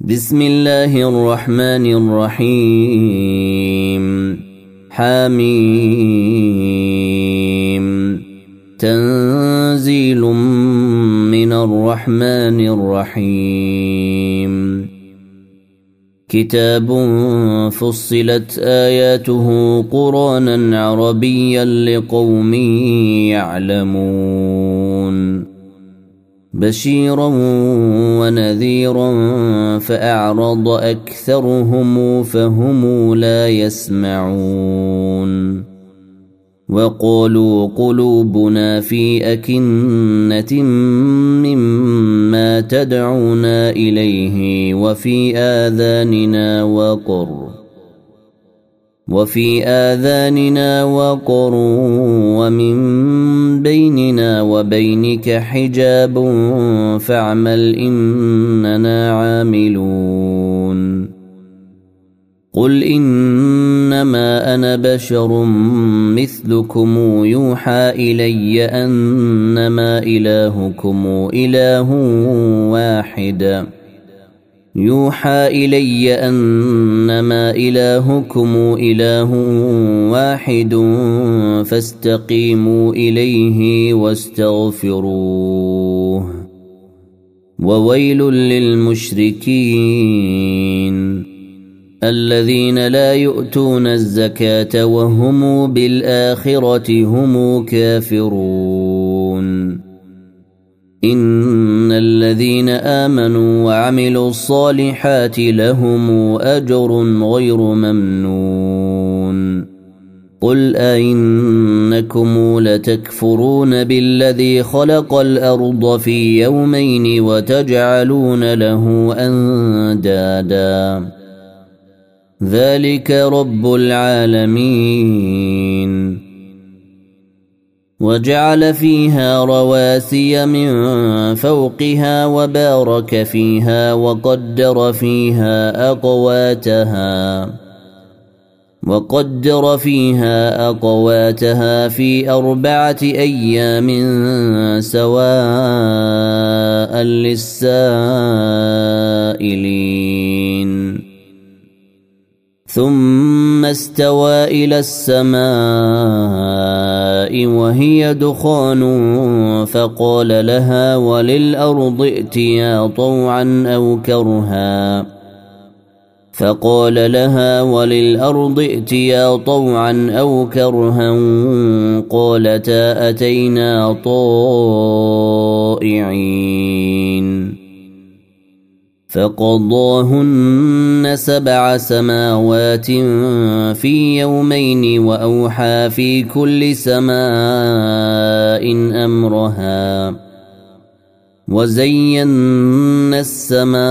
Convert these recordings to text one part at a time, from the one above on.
بسم الله الرحمن الرحيم حميم تنزيل من الرحمن الرحيم كتاب فصلت آياته قرآنا عربيا لقوم يعلمون بشيرا ونذيرا فأعرض أكثرهم فهم لا يسمعون وقالوا قلوبنا في أكنة مما تدعونا إليه وفي آذاننا وقر ومن بيننا وبينك حجاب فاعمل إننا عاملون قل إنما أنا بشر مثلكم يوحى إلي أنما إلهكم إله واحد فاستقيموا إليه واستغفروه وويل للمشركين الذين لا يؤتون الزكاة وهم بالآخرة هم كافرون إن الذين آمنوا وعملوا الصالحات لهم أجر غير ممنون قل أئنكم لتكفرون بالذي خلق الأرض في يومين وتجعلون له أندادا ذلك رب العالمين وجعل فيها رواسي من فوقها وبارك فيها وقدر فيها أقواتها في 4 أيام سواء للسائلين ثم استوى إلى السماء وهي دخان فقال لها وللأرض ائتيا طوعا أو كرها قالتا أتينا طائعين فقضاهن 7 سماوات في يومين وأوحى في كل سماء أمرها وزينا السماء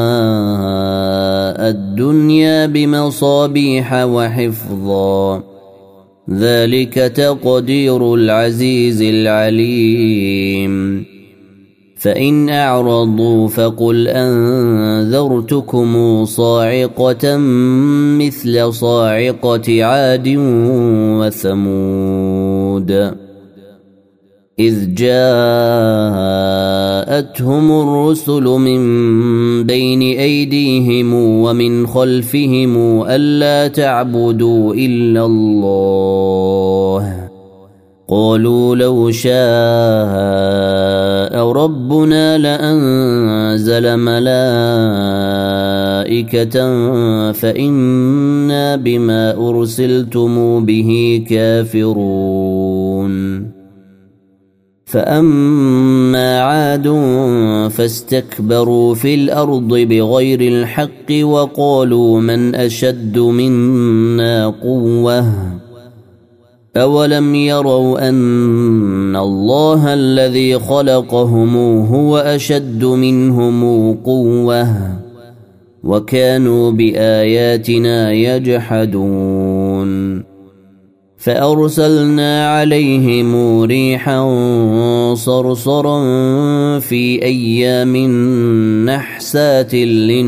الدنيا بمصابيح وحفظا ذلك تقدير العزيز العليم فإن أعرضوا فقل أنذرتكم صاعقة مثل صاعقة عاد وثمود إذ جاءتهم الرسل من بين أيديهم ومن خلفهم ألا تعبدوا إلا الله قالوا لو شاء ربنا لأنزل ملائكة فإنا بما أرسلتم به كافرون فأما عاد فاستكبروا في الأرض بغير الحق وقالوا من أشد منا قوة أولم يروا أن الله الذي خلقهم هو أشد منهم قوة وكانوا بآياتنا يجحدون فأرسلنا عليهم ريحا صرصرا في أيام نحسات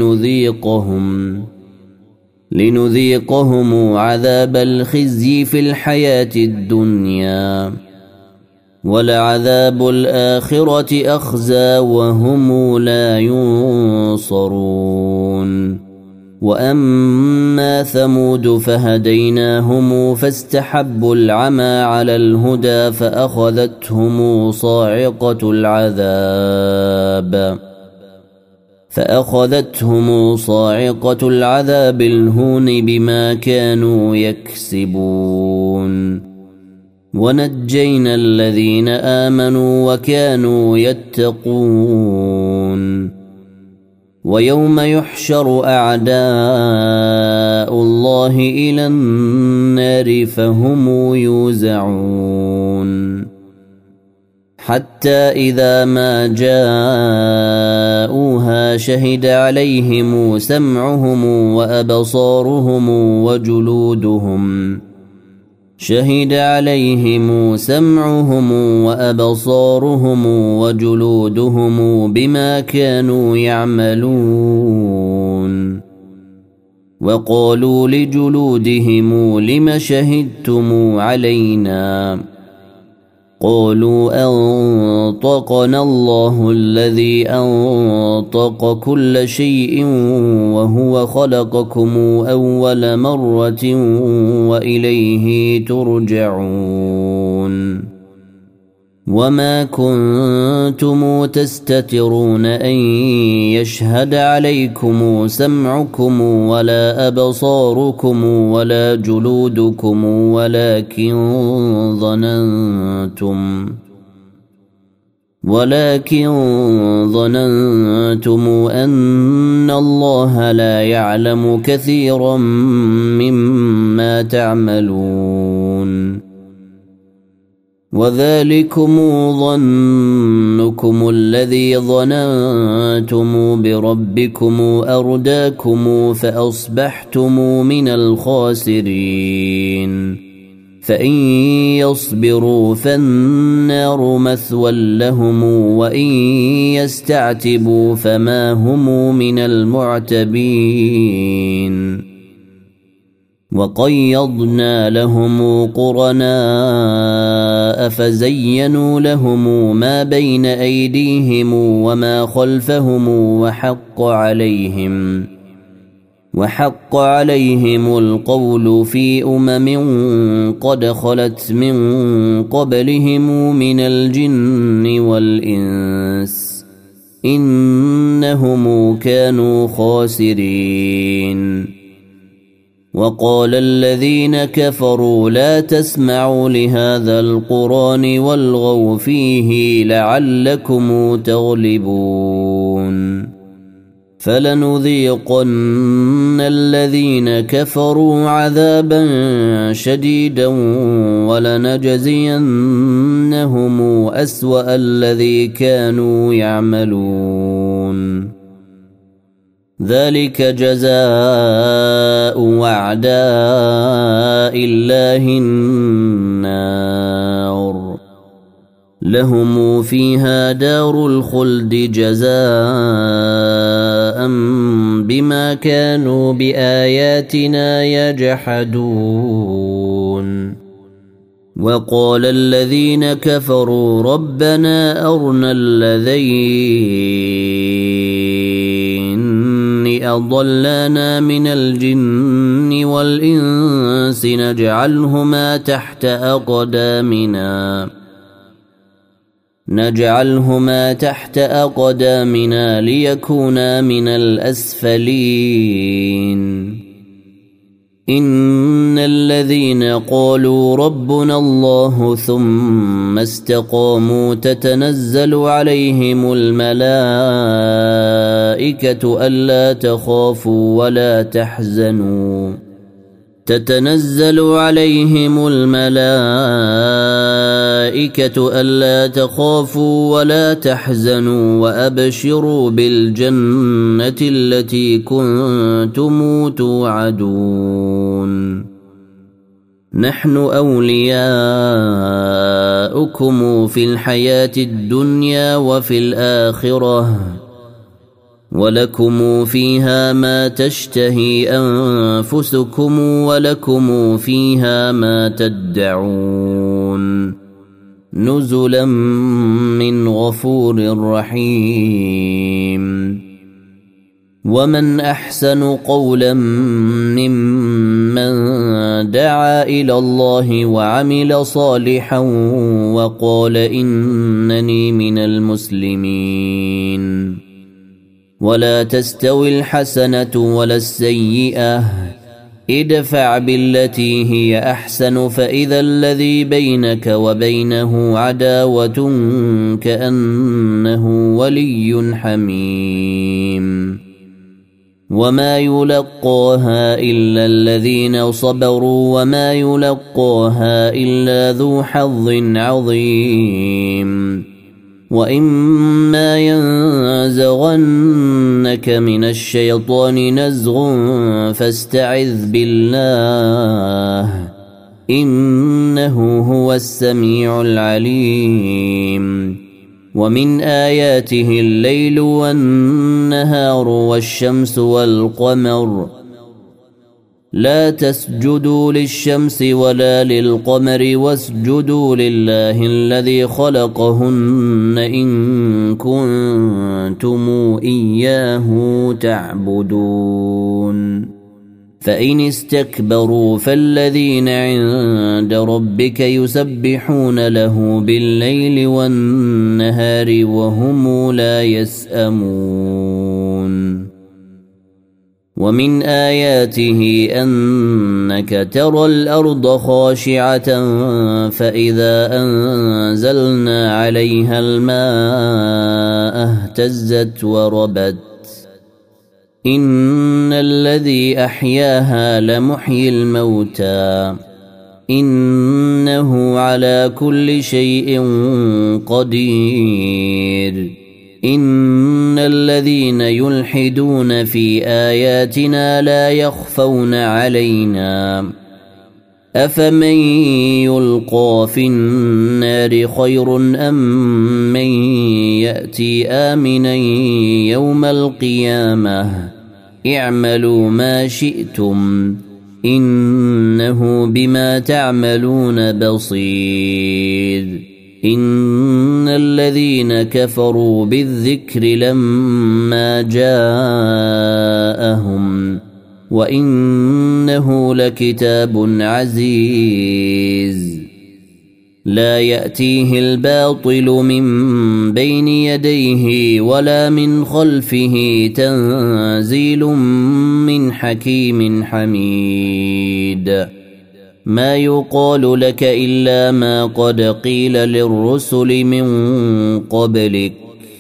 لنذيقهم عذاب الخزي في الحياة الدنيا ولعذاب الآخرة أخزى وهم لا ينصرون وأما ثمود فهديناهم فاستحبوا العمى على الهدى فأخذتهم صاعقة العذاب الهون بما كانوا يكسبون ونجينا الذين آمنوا وكانوا يتقون ويوم يحشر أعداء الله إلى النار فهم يوزعون حتى إذا ما جاءوها شهد عليهم سمعهم وأبصارهم وجلودهم بما كانوا يعملون وقالوا لجلودهم لم شهدتم علينا قالوا أنطقنا الله الذي أنطق كل شيء وهو خلقكم أول مرة وإليه ترجعون وما كنتم تستترون أن يشهد عليكم سمعكم ولا أبصاركم ولا جلودكم ولكن ظننتم أن الله لا يعلم كثيرا مما تعملون وذلكم ظنكم الذي ظننتم بربكم أرداكم فأصبحتم من الخاسرين فإن يصبروا فالنار مثوى لهم وإن يستعتبوا فما هم من المعتبين وقيضنا لهم قرناء فزينوا لهم ما بين أيديهم وما خلفهم وحق عليهم القول في قد خلت من قبلهم من الجن والإنس إنهم كانوا خاسرين وقال الذين كفروا لا تسمعوا لهذا القرآن والغوا فيه لعلكم تغلبون فلنذيقن الذين كفروا عذابا شديدا ولنجزينهم أسوأ الذي كانوا يعملون ذلك جزاء أعداء الله النار لهم فيها دار الخلد جزاء بما كانوا بآياتنا يجحدون وقال الذين كفروا ربنا أرنا الذين أضلانا من الجن والإنس نجعلهما تحت أقدامنا ليكونا من الأسفلين إن الذين قالوا ربنا الله ثم استقاموا تتنزل عليهم الملائكة ألا تخافوا ولا تحزنوا وأبشروا بالجنة التي كنتم توعدون نحن أولياؤكم في الحياة الدنيا وفي الآخرة ولكم فيها ما تشتهي أنفسكم ولكم فيها ما تدعون نزلا من غفور رحيم ومن أحسن قولا ممن دعا إلى الله وعمل صالحا وقال إنني من المسلمين. ولا تستوي الحسنة ولا السيئة، ادفع بالتي هي أحسن فإذا الذي بينك وبينه عداوة كأنه ولي حميم. وما يلقاها إلا الذين صبروا وما يلقاها إلا ذو حظ عظيم. وإما ينزغنك من الشيطان نزغ فاستعذ بالله إنه هو السميع العليم. ومن آياته الليل والنهار والشمس والقمر، لا تسجدوا للشمس ولا للقمر واسجدوا لله الذي خلقهن إن كنتم إياه تعبدون. فإن استكبروا فالذين عند ربك يسبحون له بالليل والنهار وهم لا يسأمون. ومن آياته أنك ترى الأرض خاشعة فإذا أنزلنا عليها الماء اهتزت وربت إن الذي أحياها لمحيي الموتى إنه على كل شيء قدير. إن الذين يلحدون في آياتنا لا يخفون علينا أفمن يلقى في النار خير أم من يأتي آمنا يوم القيامة اعملوا ما شئتم إنه بما تعملون بصير. إن الذين كفروا بالذكر لما جاءهم وإنه لكتاب عزيز لا يأتيه الباطل من بين يديه ولا من خلفه تنزيل من حكيم حميد. ما يقال لك إلا ما قد قيل للرسل من قبلك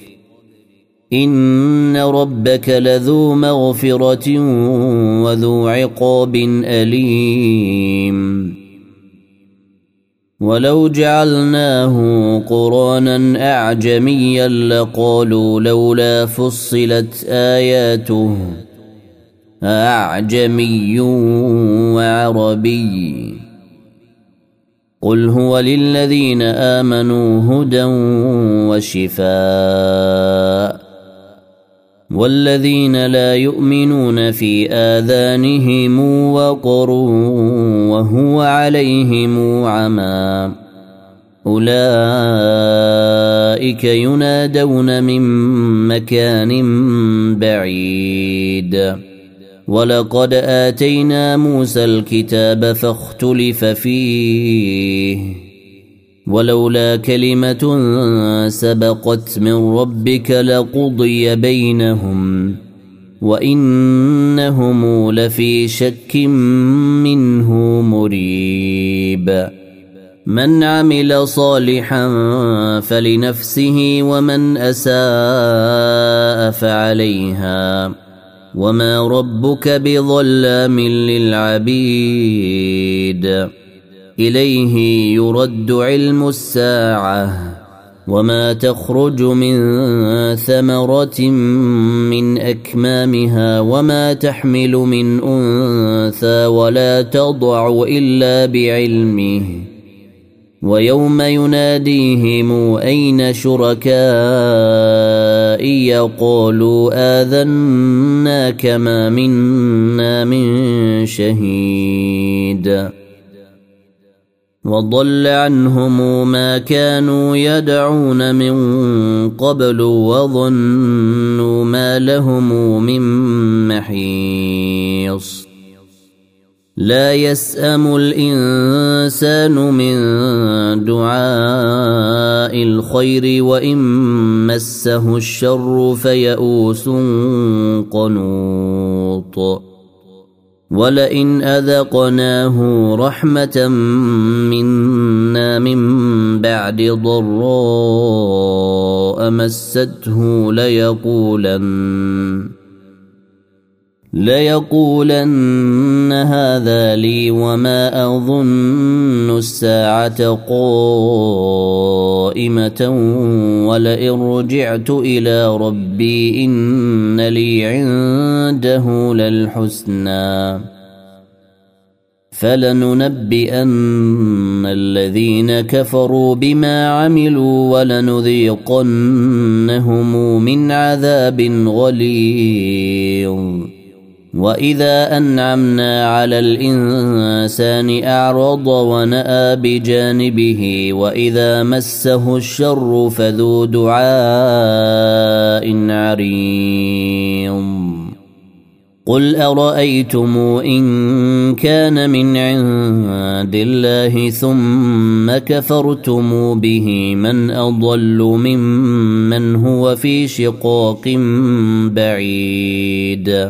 إن ربك لذو مغفرة وذو عقاب أليم. ولو جعلناه قرآنا أعجميا لقالوا لولا فصلت آياته أعجمي وعربي قل هو للذين آمنوا هدى وشفاء والذين لا يؤمنون في آذانهم وقر وهو عليهم عمى أولئك ينادون من مكان بعيد. ولقد آتينا موسى الكتاب فاختلف فيه ولولا كلمة سبقت من ربك لقضي بينهم وإنهم لفي شك منه مريب. من عمل صالحا فلنفسه ومن أساء فعليها وما ربك بظلام للعبيد. إليه يرد علم الساعة وما تخرج من ثمرة من أكمامها وما تحمل من أنثى ولا تضع إلا بعلمه ويوم يناديهم أين شركائي قالوا آذناك ما منا من شهيد وضل عنهم ما كانوا يدعون من قبل وظنوا ما لهم من محيص لا يسأم الإنسان من دعاء الخير وإن مسه الشر فيئوس قنوط ولئن أذقناه رحمة منا من بعد ضراء مسته ليقولن هذا لي وما أظن الساعة قائمة ولئن رجعت إلى ربي إن لي عنده للحسنى فلننبئن الذين كفروا بما عملوا ولنذيقنهم من عذاب غليظ وإذا أنعمنا على الإنسان أعرض ونأى بجانبه وإذا مسه الشر فذو دعاء عريض قل أرأيتم إن كان من عند الله ثم كفرتم به من أضل ممن هو في شقاق بعيد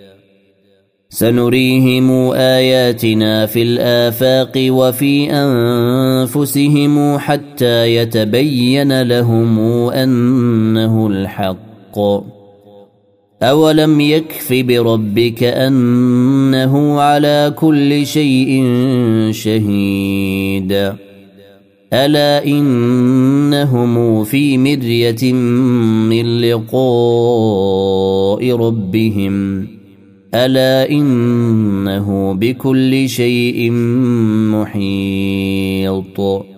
سنريهم آياتنا في الآفاق وفي أنفسهم حتى يتبين لهم أنه الحق أولم يكف بربك أنه على كل شيء شهيد ألا إنهم في مرية من لقاء ربهم ألا إنه بكل شيء محيط